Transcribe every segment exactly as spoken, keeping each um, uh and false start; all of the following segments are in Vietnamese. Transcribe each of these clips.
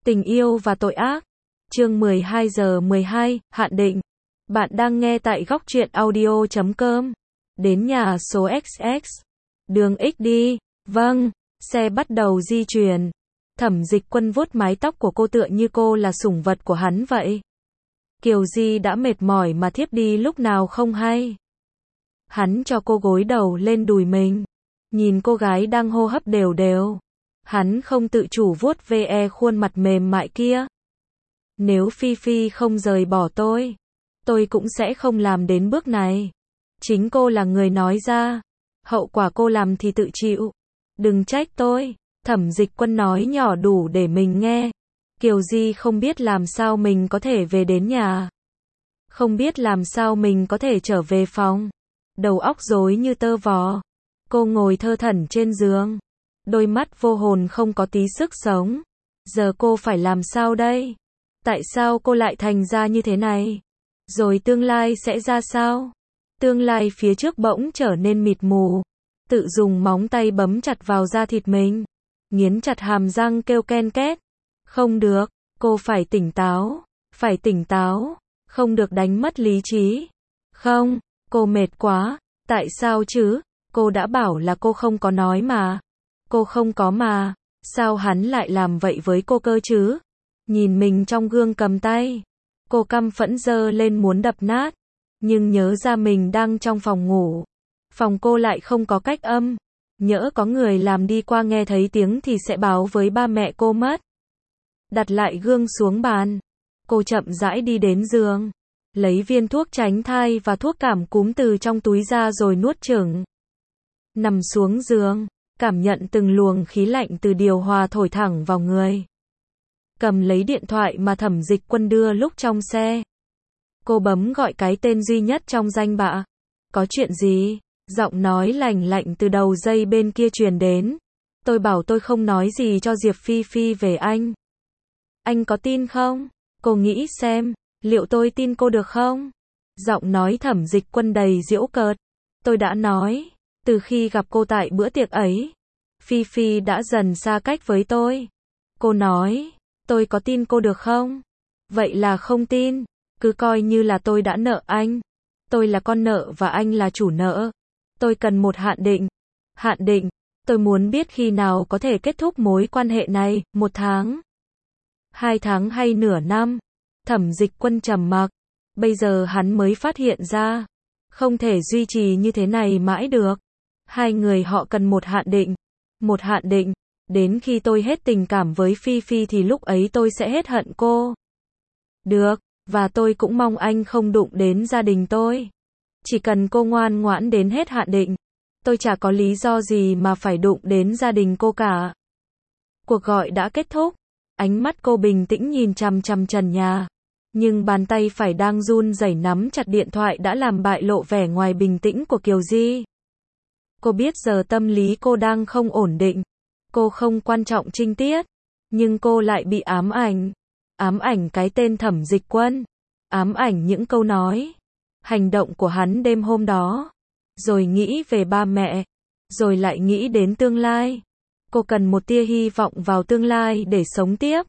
Tình yêu và tội ác. Chương mười hai giờ mười hai, hạn định. Bạn đang nghe tại góc truyện audio chấm com. Đến nhà số ích ích. Đường X đi. Vâng. Xe bắt đầu di chuyển. Thẩm Dịch Quân vuốt mái tóc của cô tựa như cô là sủng vật của hắn vậy. Kiều Di đã mệt mỏi mà thiếp đi lúc nào không hay. Hắn cho cô gối đầu lên đùi mình. Nhìn cô gái đang hô hấp đều đều. Hắn không tự chủ vuốt ve khuôn mặt mềm mại kia. Nếu Phi Phi không rời bỏ tôi, tôi cũng sẽ không làm đến bước này. Chính cô là người nói ra. Hậu quả cô làm thì tự chịu. Đừng trách tôi. Thẩm Dịch Quân nói nhỏ đủ để mình nghe. Kiều Di không biết làm sao mình có thể về đến nhà. Không biết làm sao mình có thể trở về phòng. Đầu óc rối như tơ vò. Cô ngồi thơ thẩn trên giường. Đôi mắt vô hồn không có tí sức sống. Giờ cô phải làm sao đây? Tại sao cô lại thành ra như thế này? Rồi tương lai sẽ ra sao? Tương lai phía trước bỗng trở nên mịt mù. Tự dùng móng tay bấm chặt vào da thịt mình. Nghiến chặt hàm răng kêu ken két. Không được, cô phải tỉnh táo. Phải tỉnh táo. Không được đánh mất lý trí. Không, cô mệt quá. Tại sao chứ? Cô đã bảo là cô không có nói mà. Cô không có mà. Sao hắn lại làm vậy với cô cơ chứ? Nhìn mình trong gương cầm tay. Cô căm phẫn giơ lên muốn đập nát. Nhưng nhớ ra mình đang trong phòng ngủ. Phòng cô lại không có cách âm. Nhỡ có người làm đi qua nghe thấy tiếng thì sẽ báo với ba mẹ cô mất. Đặt lại gương xuống bàn. Cô chậm rãi đi đến giường. Lấy viên thuốc tránh thai và thuốc cảm cúm từ trong túi ra rồi nuốt chửng. Nằm xuống giường. Cảm nhận từng luồng khí lạnh từ điều hòa thổi thẳng vào người. Cầm lấy điện thoại mà Thẩm Dịch Quân đưa lúc trong xe. Cô bấm gọi cái tên duy nhất trong danh bạ. Có chuyện gì? Giọng nói lành lạnh từ đầu dây bên kia truyền đến. Tôi bảo tôi không nói gì cho Diệp Phi Phi về anh. Anh có tin không? Cô nghĩ xem, liệu tôi tin cô được không? Giọng nói Thẩm Dịch Quân đầy giễu cợt. Tôi đã nói, từ khi gặp cô tại bữa tiệc ấy, Phi Phi đã dần xa cách với tôi. Cô nói, tôi có tin cô được không? Vậy là không tin, cứ coi như là tôi đã nợ anh. Tôi là con nợ và anh là chủ nợ. Tôi cần một hạn định. Hạn định, tôi muốn biết khi nào có thể kết thúc mối quan hệ này, một tháng, hai tháng hay nửa năm. Thẩm Dịch Quân trầm mặc. Bây giờ hắn mới phát hiện ra, không thể duy trì như thế này mãi được. Hai người họ cần một hạn định. Một hạn định, đến khi tôi hết tình cảm với Phi Phi thì lúc ấy tôi sẽ hết hận cô. Được, và tôi cũng mong anh không đụng đến gia đình tôi. Chỉ cần cô ngoan ngoãn đến hết hạn định, tôi chả có lý do gì mà phải đụng đến gia đình cô cả. Cuộc gọi đã kết thúc. Ánh mắt cô bình tĩnh nhìn chằm chằm trần nhà. Nhưng bàn tay phải đang run rẩy nắm chặt điện thoại đã làm bại lộ vẻ ngoài bình tĩnh của Kiều Di. Cô biết giờ tâm lý cô đang không ổn định. Cô không quan trọng trinh tiết. Nhưng cô lại bị ám ảnh. Ám ảnh cái tên Thẩm Dịch Quân. Ám ảnh những câu nói, hành động của hắn đêm hôm đó. Rồi nghĩ về ba mẹ. Rồi lại nghĩ đến tương lai. Cô cần một tia hy vọng vào tương lai để sống tiếp.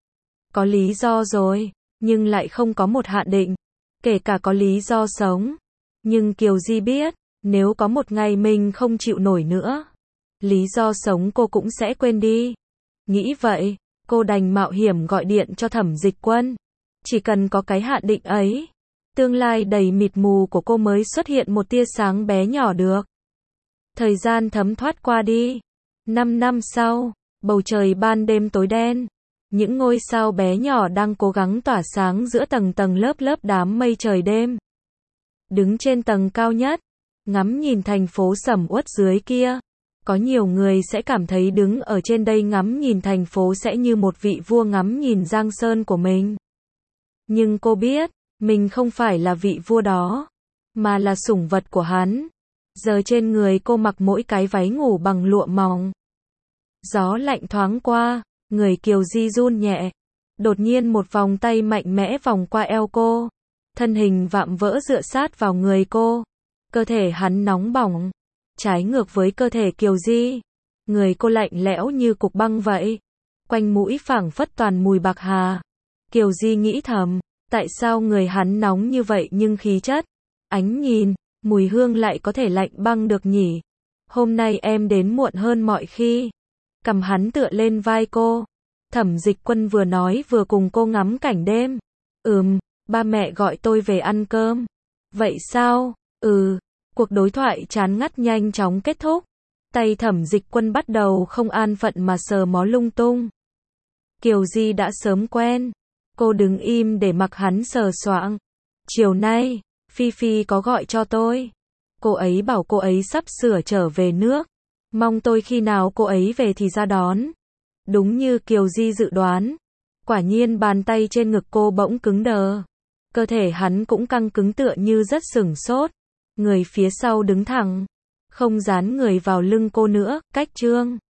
Có lý do rồi, nhưng lại không có một hạn định. Kể cả có lý do sống. Nhưng Kiều Di biết, nếu có một ngày mình không chịu nổi nữa, lý do sống cô cũng sẽ quên đi. Nghĩ vậy, cô đành mạo hiểm gọi điện cho Thẩm Dịch Quân. Chỉ cần có cái hạn định ấy, tương lai đầy mịt mù của cô mới xuất hiện một tia sáng bé nhỏ được. Thời gian thấm thoát qua đi. Năm năm sau, bầu trời ban đêm tối đen. Những ngôi sao bé nhỏ đang cố gắng tỏa sáng giữa tầng tầng lớp lớp đám mây trời đêm. Đứng trên tầng cao nhất, ngắm nhìn thành phố sầm uất dưới kia. Có nhiều người sẽ cảm thấy đứng ở trên đây ngắm nhìn thành phố sẽ như một vị vua ngắm nhìn giang sơn của mình. Nhưng cô biết, mình không phải là vị vua đó, mà là sủng vật của hắn. Giờ trên người cô mặc mỗi cái váy ngủ bằng lụa mỏng. Gió lạnh thoáng qua, người Kiều Di run nhẹ. Đột nhiên một vòng tay mạnh mẽ vòng qua eo cô. Thân hình vạm vỡ dựa sát vào người cô. Cơ thể hắn nóng bỏng. Trái ngược với cơ thể Kiều Di. Người cô lạnh lẽo như cục băng vậy. quanh mũi phảng phất toàn mùi bạc hà. Kiều Di nghĩ thầm, tại sao người hắn nóng như vậy nhưng khí chất, ánh nhìn, mùi hương lại có thể lạnh băng được nhỉ? Hôm nay em đến muộn hơn mọi khi. Cầm hắn tựa lên vai cô. Thẩm Dịch Quân vừa nói vừa cùng cô ngắm cảnh đêm. Ừm, ba mẹ gọi tôi về ăn cơm. Vậy sao? Ừ. Cuộc đối thoại chán ngắt nhanh chóng kết thúc. Tay Thẩm Dịch Quân bắt đầu không an phận mà sờ mó lung tung. Kiều Di đã sớm quen. Cô đứng im để mặc hắn sờ soạng. Chiều nay, Phi Phi có gọi cho tôi. Cô ấy bảo cô ấy sắp sửa trở về nước. Mong tôi khi nào cô ấy về thì ra đón. Đúng như Kiều Di dự đoán. Quả nhiên bàn tay trên ngực cô bỗng cứng đờ. Cơ thể hắn cũng căng cứng tựa như rất sửng sốt. Người phía sau đứng thẳng. Không dán người vào lưng cô nữa, cách trương.